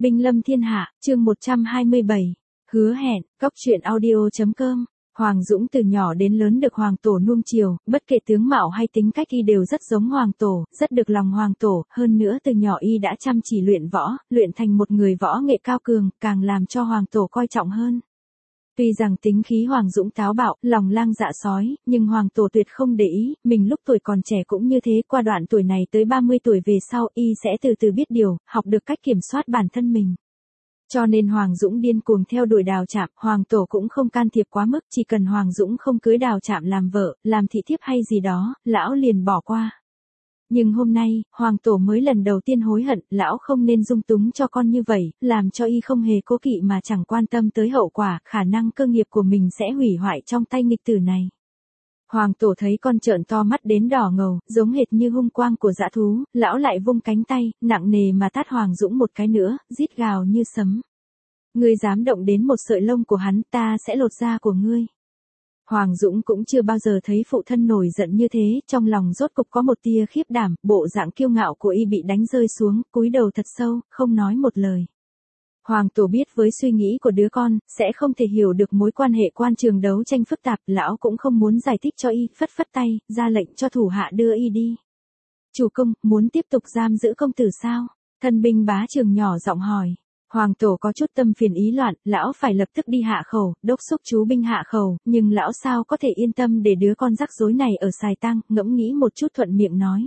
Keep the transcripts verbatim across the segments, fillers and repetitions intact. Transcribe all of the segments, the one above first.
Binh lâm thiên hạ, chương một trăm hai mươi bảy. Hứa hẹn, cóc truyện audio chấm com. Hoàng Dũng từ nhỏ đến lớn được Hoàng Tổ nuông chiều, bất kể tướng mạo hay tính cách y đều rất giống Hoàng Tổ, rất được lòng Hoàng Tổ, hơn nữa từ nhỏ y đã chăm chỉ luyện võ, luyện thành một người võ nghệ cao cường, càng làm cho Hoàng Tổ coi trọng hơn. Tuy rằng tính khí Hoàng Dũng táo bạo, lòng lang dạ sói, nhưng Hoàng Tổ tuyệt không để ý, mình lúc tuổi còn trẻ cũng như thế, qua đoạn tuổi này tới ba mươi tuổi về sau, y sẽ từ từ biết điều, học được cách kiểm soát bản thân mình. Cho nên Hoàng Dũng điên cuồng theo đuổi Đào Trạm, Hoàng Tổ cũng không can thiệp quá mức, chỉ cần Hoàng Dũng không cưới Đào Trạm làm vợ, làm thị thiếp hay gì đó, lão liền bỏ qua. Nhưng hôm nay, Hoàng Tổ mới lần đầu tiên hối hận, lão không nên dung túng cho con như vậy, làm cho y không hề cố kỵ mà chẳng quan tâm tới hậu quả, khả năng cơ nghiệp của mình sẽ hủy hoại trong tay nghịch tử này. Hoàng Tổ thấy con trợn to mắt đến đỏ ngầu, giống hệt như hung quang của dã thú, lão lại vung cánh tay, nặng nề mà tát Hoàng Dũng một cái nữa, rít gào như sấm. Ngươi dám động đến một sợi lông của hắn, ta sẽ lột da của ngươi. Hoàng Dũng cũng chưa bao giờ thấy phụ thân nổi giận như thế, trong lòng rốt cục có một tia khiếp đảm, bộ dạng kiêu ngạo của y bị đánh rơi xuống, cúi đầu thật sâu, không nói một lời. Hoàng Tổ biết với suy nghĩ của đứa con, sẽ không thể hiểu được mối quan hệ quan trường đấu tranh phức tạp, lão cũng không muốn giải thích cho y, phất phất tay, ra lệnh cho thủ hạ đưa y đi. Chủ công, muốn tiếp tục giam giữ công tử sao? Thân binh bá trường nhỏ giọng hỏi. Hoàng Tổ có chút tâm phiền ý loạn, lão phải lập tức đi hạ khẩu, đốc xúc chú binh hạ khẩu, nhưng lão sao có thể yên tâm để đứa con rắc rối này ở Sài Tăng, ngẫm nghĩ một chút thuận miệng nói.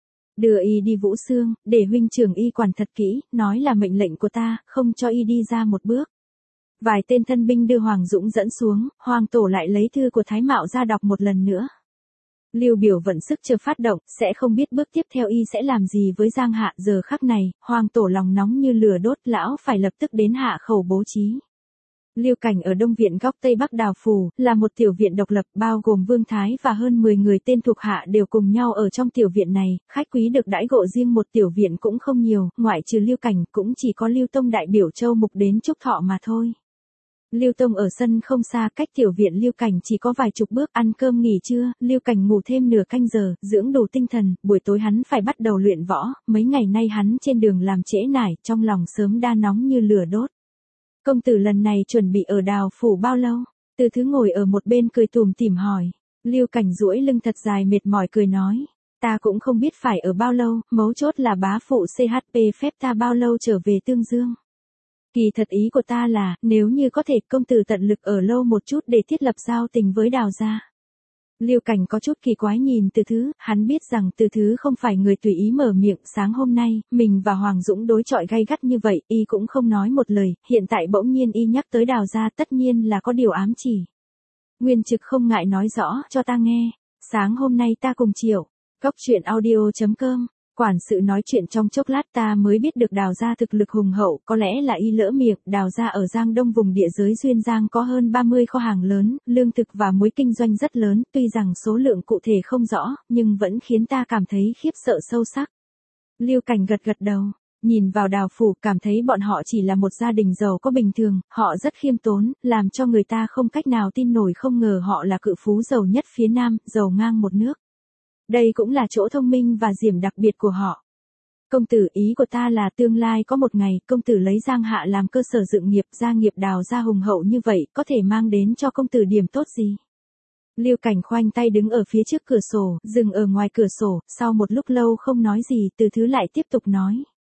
Đưa y đi Vũ Xương, để huynh trưởng y quản thật kỹ, nói là mệnh lệnh của ta, không cho y đi ra một bước. Vài tên thân binh đưa Hoàng Dũng dẫn xuống, Hoàng Tổ lại lấy thư của Thái Mạo ra đọc một lần nữa. Lưu Biểu vận sức chưa phát động, sẽ không biết bước tiếp theo y sẽ làm gì với Giang Hạ. Giờ khắc này, Hoàng Tổ lòng nóng như lửa đốt, lão phải lập tức đến hạ khẩu bố trí. Lưu Cảnh ở Đông Viện góc Tây Bắc Đào Phủ, là một tiểu viện độc lập, bao gồm Vương Thái và hơn mười người tên thuộc hạ đều cùng nhau ở trong tiểu viện này, khách quý được đãi ngộ riêng một tiểu viện cũng không nhiều, ngoại trừ Lưu Cảnh cũng chỉ có Lưu Tông đại biểu Châu Mục đến chúc thọ mà thôi. Lưu Tông ở sân không xa, cách tiểu viện Lưu Cảnh chỉ có vài chục bước, ăn cơm nghỉ trưa, Lưu Cảnh ngủ thêm nửa canh giờ, dưỡng đủ tinh thần, buổi tối hắn phải bắt đầu luyện võ, mấy ngày nay hắn trên đường làm trễ nải, trong lòng sớm đa nóng như lửa đốt. Công tử lần này chuẩn bị ở Đào Phủ bao lâu? Từ Thứ ngồi ở một bên cười tủm tỉm hỏi. Lưu Cảnh duỗi lưng thật dài mệt mỏi cười nói. Ta cũng không biết phải ở bao lâu, mấu chốt là bá phụ xê hát pê phép ta bao lâu trở về Tương Dương. Kỳ thật ý của ta là, nếu như có thể công tử tận lực ở lâu một chút để thiết lập giao tình với Đào gia. Lưu Cảnh có chút kỳ quái nhìn Từ Thứ, hắn biết rằng Từ Thứ không phải người tùy ý mở miệng, sáng hôm nay, mình và Hoàng Dũng đối chọi gay gắt như vậy, y cũng không nói một lời, hiện tại bỗng nhiên y nhắc tới Đào gia tất nhiên là có điều ám chỉ. Nguyên Trực không ngại nói rõ cho ta nghe, sáng hôm nay ta cùng Triệu, cóc truyện audio chấm com. Quản sự nói chuyện trong chốc lát ta mới biết được Đào gia thực lực hùng hậu, có lẽ là y lỡ miệng, Đào gia ở Giang Đông vùng địa giới Duyên Giang có hơn ba mươi kho hàng lớn, lương thực và muối kinh doanh rất lớn, tuy rằng số lượng cụ thể không rõ, nhưng vẫn khiến ta cảm thấy khiếp sợ sâu sắc. Lưu Cảnh gật gật đầu, nhìn vào Đào Phủ, cảm thấy bọn họ chỉ là một gia đình giàu có bình thường, họ rất khiêm tốn, làm cho người ta không cách nào tin nổi, không ngờ họ là cự phú giàu nhất phía Nam, giàu ngang một nước. Đây cũng là chỗ thông minh và điểm đặc biệt của họ. Công tử, ý của ta là tương lai có một ngày, công tử lấy Giang Hạ làm cơ sở dựng nghiệp, gia nghiệp Đào gia hùng hậu như vậy, có thể mang đến cho công tử điểm tốt gì? Lưu Cảnh khoanh tay đứng ở phía trước cửa sổ, dừng ở ngoài cửa sổ, sau một lúc lâu không nói gì, Từ Thứ lại tiếp tục nói.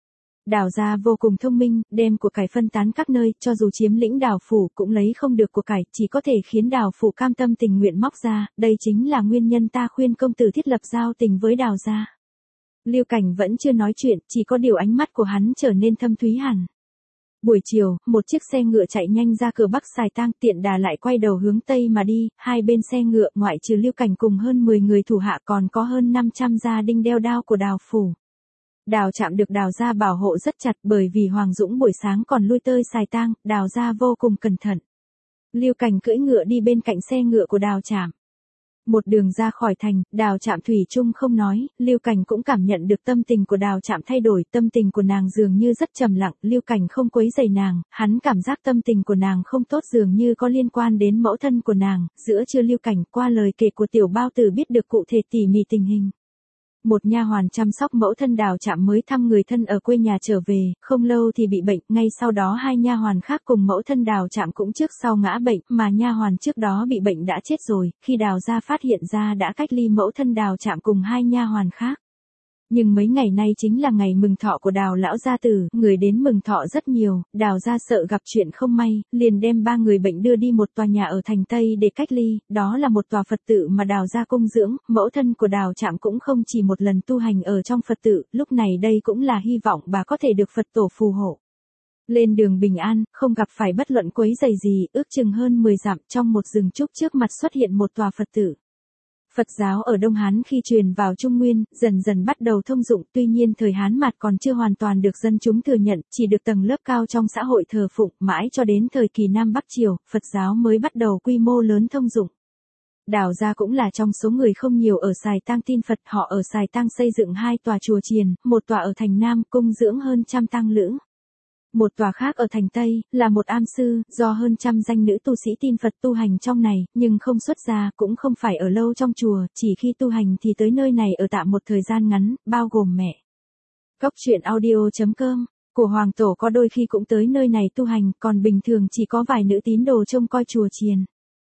Đào gia vô cùng thông minh, đem của cải phân tán các nơi, cho dù chiếm lĩnh Đào Phủ cũng lấy không được của cải, chỉ có thể khiến Đào Phủ cam tâm tình nguyện móc ra, đây chính là nguyên nhân ta khuyên công tử thiết lập giao tình với Đào gia. Lưu Cảnh vẫn chưa nói chuyện, chỉ có điều ánh mắt của hắn trở nên thâm thúy hẳn. Buổi chiều, một chiếc xe ngựa chạy nhanh ra cửa Bắc Sài Tang, tiện đà lại quay đầu hướng Tây mà đi, hai bên xe ngựa ngoại trừ Lưu Cảnh cùng hơn mười người thủ hạ còn có hơn năm trăm gia đinh đeo đao của Đào Phủ. Đào Trạm được Đào gia bảo hộ rất chặt, bởi vì Hoàng Dũng buổi sáng còn lui tới Sài Tang, Đào gia vô cùng cẩn thận. Lưu Cảnh cưỡi ngựa đi bên cạnh xe ngựa của Đào Trạm. Một đường ra khỏi thành, Đào Trạm thủy chung không nói, Lưu Cảnh cũng cảm nhận được tâm tình của Đào Trạm thay đổi, tâm tình của nàng dường như rất trầm lặng, Lưu Cảnh không quấy rầy nàng, hắn cảm giác tâm tình của nàng không tốt, dường như có liên quan đến mẫu thân của nàng, giữa trưa Lưu Cảnh qua lời kể của Tiểu Bao Tử biết được cụ thể tỉ mỉ tình hình. Một nha hoàn chăm sóc mẫu thân Đào Trạm mới thăm người thân ở quê nhà trở về, không lâu thì bị bệnh, ngay sau đó hai nha hoàn khác cùng mẫu thân Đào Trạm cũng trước sau ngã bệnh, mà nha hoàn trước đó bị bệnh đã chết rồi, khi Đào gia phát hiện ra đã cách ly mẫu thân Đào Trạm cùng hai nha hoàn khác. Nhưng mấy ngày nay chính là ngày mừng thọ của Đào lão gia tử, người đến mừng thọ rất nhiều, Đào gia sợ gặp chuyện không may, liền đem ba người bệnh đưa đi một tòa nhà ở thành Tây để cách ly, đó là một tòa Phật tự mà Đào gia cung dưỡng, mẫu thân của Đào Trạm cũng không chỉ một lần tu hành ở trong Phật tự, lúc này đây cũng là hy vọng bà có thể được Phật tổ phù hộ. Lên đường bình an, không gặp phải bất luận quấy rầy gì, ước chừng hơn mười dặm, trong một rừng trúc trước mặt xuất hiện một tòa Phật tự. Phật giáo ở Đông Hán khi truyền vào Trung Nguyên, dần dần bắt đầu thông dụng, tuy nhiên thời Hán Mạt còn chưa hoàn toàn được dân chúng thừa nhận, chỉ được tầng lớp cao trong xã hội thờ phụng, mãi cho đến thời kỳ Nam Bắc Triều, Phật giáo mới bắt đầu quy mô lớn thông dụng. Đào gia cũng là trong số người không nhiều ở Sài Tang tin Phật, họ ở Sài Tang xây dựng hai tòa chùa chiền, một tòa ở thành Nam, cung dưỡng hơn trăm tăng lữ. Một tòa khác ở thành Tây, là một am sư, do hơn trăm danh nữ tu sĩ tin Phật tu hành trong này, nhưng không xuất gia, cũng không phải ở lâu trong chùa, chỉ khi tu hành thì tới nơi này ở tạm một thời gian ngắn, bao gồm mẹ. Góc truyện audio chấm com của Hoàng Tổ có đôi khi cũng tới nơi này tu hành, còn bình thường chỉ có vài nữ tín đồ trông coi chùa chiền.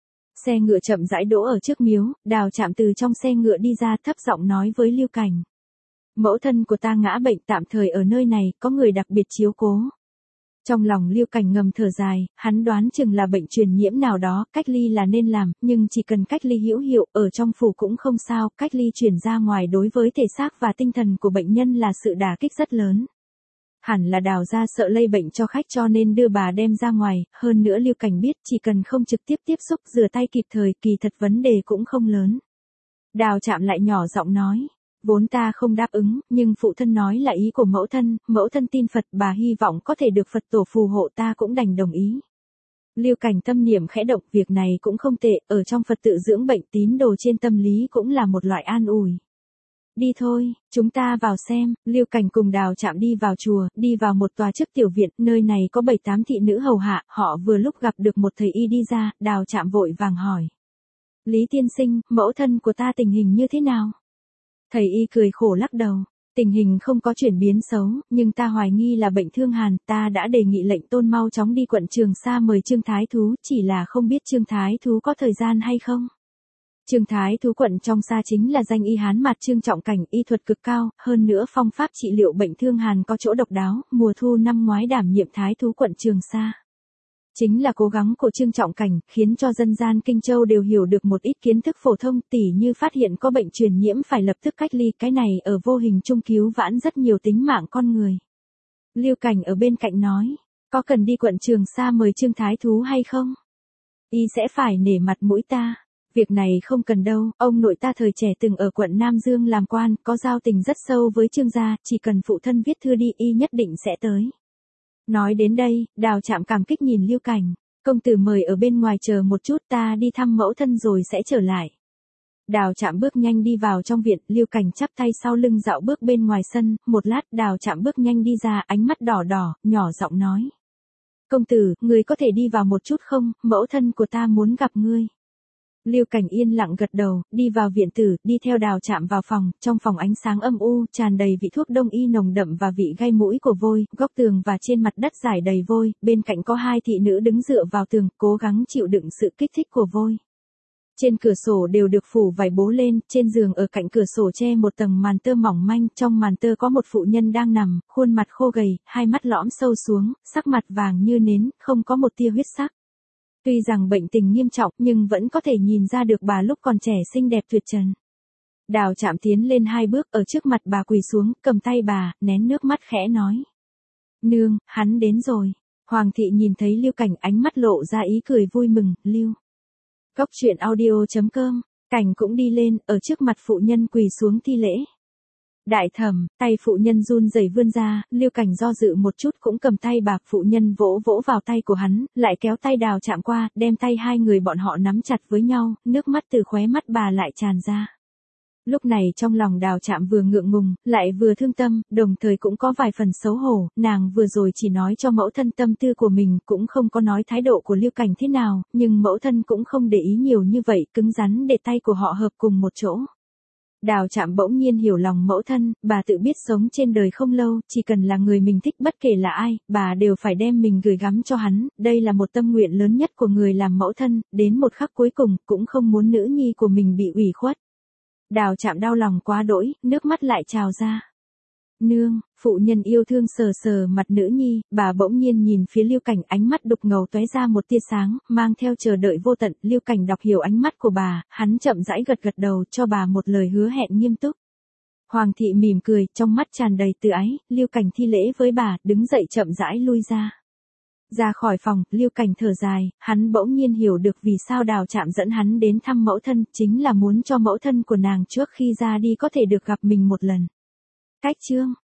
Xe ngựa chậm rãi đỗ ở trước miếu, Đào Trạm từ trong xe ngựa đi ra thấp giọng nói với Lưu Cảnh. Mẫu thân của ta ngã bệnh tạm thời ở nơi này, có người đặc biệt chiếu cố. Trong lòng Lưu Cảnh ngầm thở dài, hắn đoán chừng là bệnh truyền nhiễm nào đó, cách ly là nên làm, nhưng chỉ cần cách ly hữu hiệu, ở trong phủ cũng không sao, cách ly chuyển ra ngoài đối với thể xác và tinh thần của bệnh nhân là sự đả kích rất lớn. Hẳn là Đào gia sợ lây bệnh cho khách cho nên đưa bà đem ra ngoài, hơn nữa Lưu Cảnh biết chỉ cần không trực tiếp tiếp xúc rửa tay kịp thời, kỳ thật vấn đề cũng không lớn. Đào Trạm lại nhỏ giọng nói. Vốn ta không đáp ứng, nhưng phụ thân nói là ý của mẫu thân, mẫu thân tin Phật, bà hy vọng có thể được Phật tổ phù hộ, ta cũng đành đồng ý. Lưu Cảnh tâm niệm khẽ động, việc này cũng không tệ, ở trong Phật tự dưỡng bệnh tín đồ trên tâm lý cũng là một loại an ủi. Đi thôi, chúng ta vào xem. Lưu Cảnh cùng Đào Trạm đi vào chùa, đi vào một tòa trước tiểu viện, nơi này có bảy tám thị nữ hầu hạ, họ vừa lúc gặp được một thầy y đi ra, Đào Trạm vội vàng hỏi. Lý tiên sinh, mẫu thân của ta tình hình như thế nào? Thầy y cười khổ lắc đầu, tình hình không có chuyển biến xấu, nhưng ta hoài nghi là bệnh thương hàn, ta đã đề nghị lệnh tôn mau chóng đi quận Trường Sa mời Trương Thái Thú, chỉ là không biết Trương Thái Thú có thời gian hay không. Trương Thái Thú quận trong Sa chính là danh y Hán Mạt Trương Trọng Cảnh, y thuật cực cao, hơn nữa phong pháp trị liệu bệnh thương hàn có chỗ độc đáo, mùa thu năm ngoái đảm nhiệm Thái Thú quận Trường Sa. Chính là cố gắng của Trương Trọng Cảnh, khiến cho dân gian Kinh Châu đều hiểu được một ít kiến thức phổ thông, tỉ như phát hiện có bệnh truyền nhiễm phải lập tức cách ly, cái này ở vô hình chung cứu vãn rất nhiều tính mạng con người. Lưu Cảnh ở bên cạnh nói, có cần đi quận Trường Sa mời Trương Thái Thú hay không? Y sẽ phải nể mặt mũi ta. Việc này không cần đâu, ông nội ta thời trẻ từng ở quận Nam Dương làm quan, có giao tình rất sâu với Trương gia, chỉ cần phụ thân viết thư đi y nhất định sẽ tới. Nói đến đây, Đào Trạm cảm kích nhìn Lưu Cảnh, công tử mời ở bên ngoài chờ một chút, ta đi thăm mẫu thân rồi sẽ trở lại. Đào Trạm bước nhanh đi vào trong viện, Lưu Cảnh chắp tay sau lưng dạo bước bên ngoài sân, một lát Đào Trạm bước nhanh đi ra, ánh mắt đỏ đỏ, nhỏ giọng nói. Công tử, người có thể đi vào một chút không, mẫu thân của ta muốn gặp ngươi. Lưu Cảnh yên lặng gật đầu, đi vào viện tử, đi theo Đào Trạm vào phòng, trong phòng ánh sáng âm u, tràn đầy vị thuốc đông y nồng đậm và vị gai mũi của vôi, góc tường và trên mặt đất rải đầy vôi, bên cạnh có hai thị nữ đứng dựa vào tường, cố gắng chịu đựng sự kích thích của vôi. Trên cửa sổ đều được phủ vải bố lên, trên giường ở cạnh cửa sổ che một tầng màn tơ mỏng manh, trong màn tơ có một phụ nhân đang nằm, khuôn mặt khô gầy, hai mắt lõm sâu xuống, sắc mặt vàng như nến, không có một tia huyết sắc. Tuy rằng bệnh tình nghiêm trọng nhưng vẫn có thể nhìn ra được bà lúc còn trẻ xinh đẹp tuyệt trần. Đào Trạm tiến lên hai bước ở trước mặt bà quỳ xuống, cầm tay bà, nén nước mắt khẽ nói. Nương, hắn đến rồi. Hoàng thị nhìn thấy Lưu Cảnh ánh mắt lộ ra ý cười vui mừng, Lưu. Góc truyện audio chấm com, Cảnh cũng đi lên, ở trước mặt phụ nhân quỳ xuống thi lễ. Đại thẩm, tay phụ nhân run rẩy vươn ra, Lưu Cảnh do dự một chút cũng cầm tay bà, phụ nhân vỗ vỗ vào tay của hắn, lại kéo tay Đào Trạm qua, đem tay hai người bọn họ nắm chặt với nhau, nước mắt từ khóe mắt bà lại tràn ra. Lúc này trong lòng Đào Trạm vừa ngượng ngùng, lại vừa thương tâm, đồng thời cũng có vài phần xấu hổ, nàng vừa rồi chỉ nói cho mẫu thân tâm tư của mình, cũng không có nói thái độ của Lưu Cảnh thế nào, nhưng mẫu thân cũng không để ý nhiều như vậy, cứng rắn để tay của họ hợp cùng một chỗ. Đào Trạm bỗng nhiên hiểu lòng mẫu thân, bà tự biết sống trên đời không lâu, chỉ cần là người mình thích bất kể là ai, bà đều phải đem mình gửi gắm cho hắn, đây là một tâm nguyện lớn nhất của người làm mẫu thân, đến một khắc cuối cùng, cũng không muốn nữ nhi của mình bị ủy khuất. Đào Trạm đau lòng quá đỗi, nước mắt lại trào ra. Nương, phụ nhân yêu thương sờ sờ mặt nữ nhi, bà bỗng nhiên nhìn phía Lưu Cảnh, ánh mắt đục ngầu tóe ra một tia sáng, mang theo chờ đợi vô tận. Lưu Cảnh đọc hiểu ánh mắt của bà, hắn chậm rãi gật gật đầu cho bà một lời hứa hẹn nghiêm túc. Hoàng thị mỉm cười, trong mắt tràn đầy từ ái. Lưu Cảnh thi lễ với bà, đứng dậy chậm rãi lui ra. Ra khỏi phòng, Lưu Cảnh thở dài, hắn bỗng nhiên hiểu được vì sao Đào Trạm dẫn hắn đến thăm mẫu thân, chính là muốn cho mẫu thân của nàng trước khi ra đi có thể được gặp mình một lần. Cách chương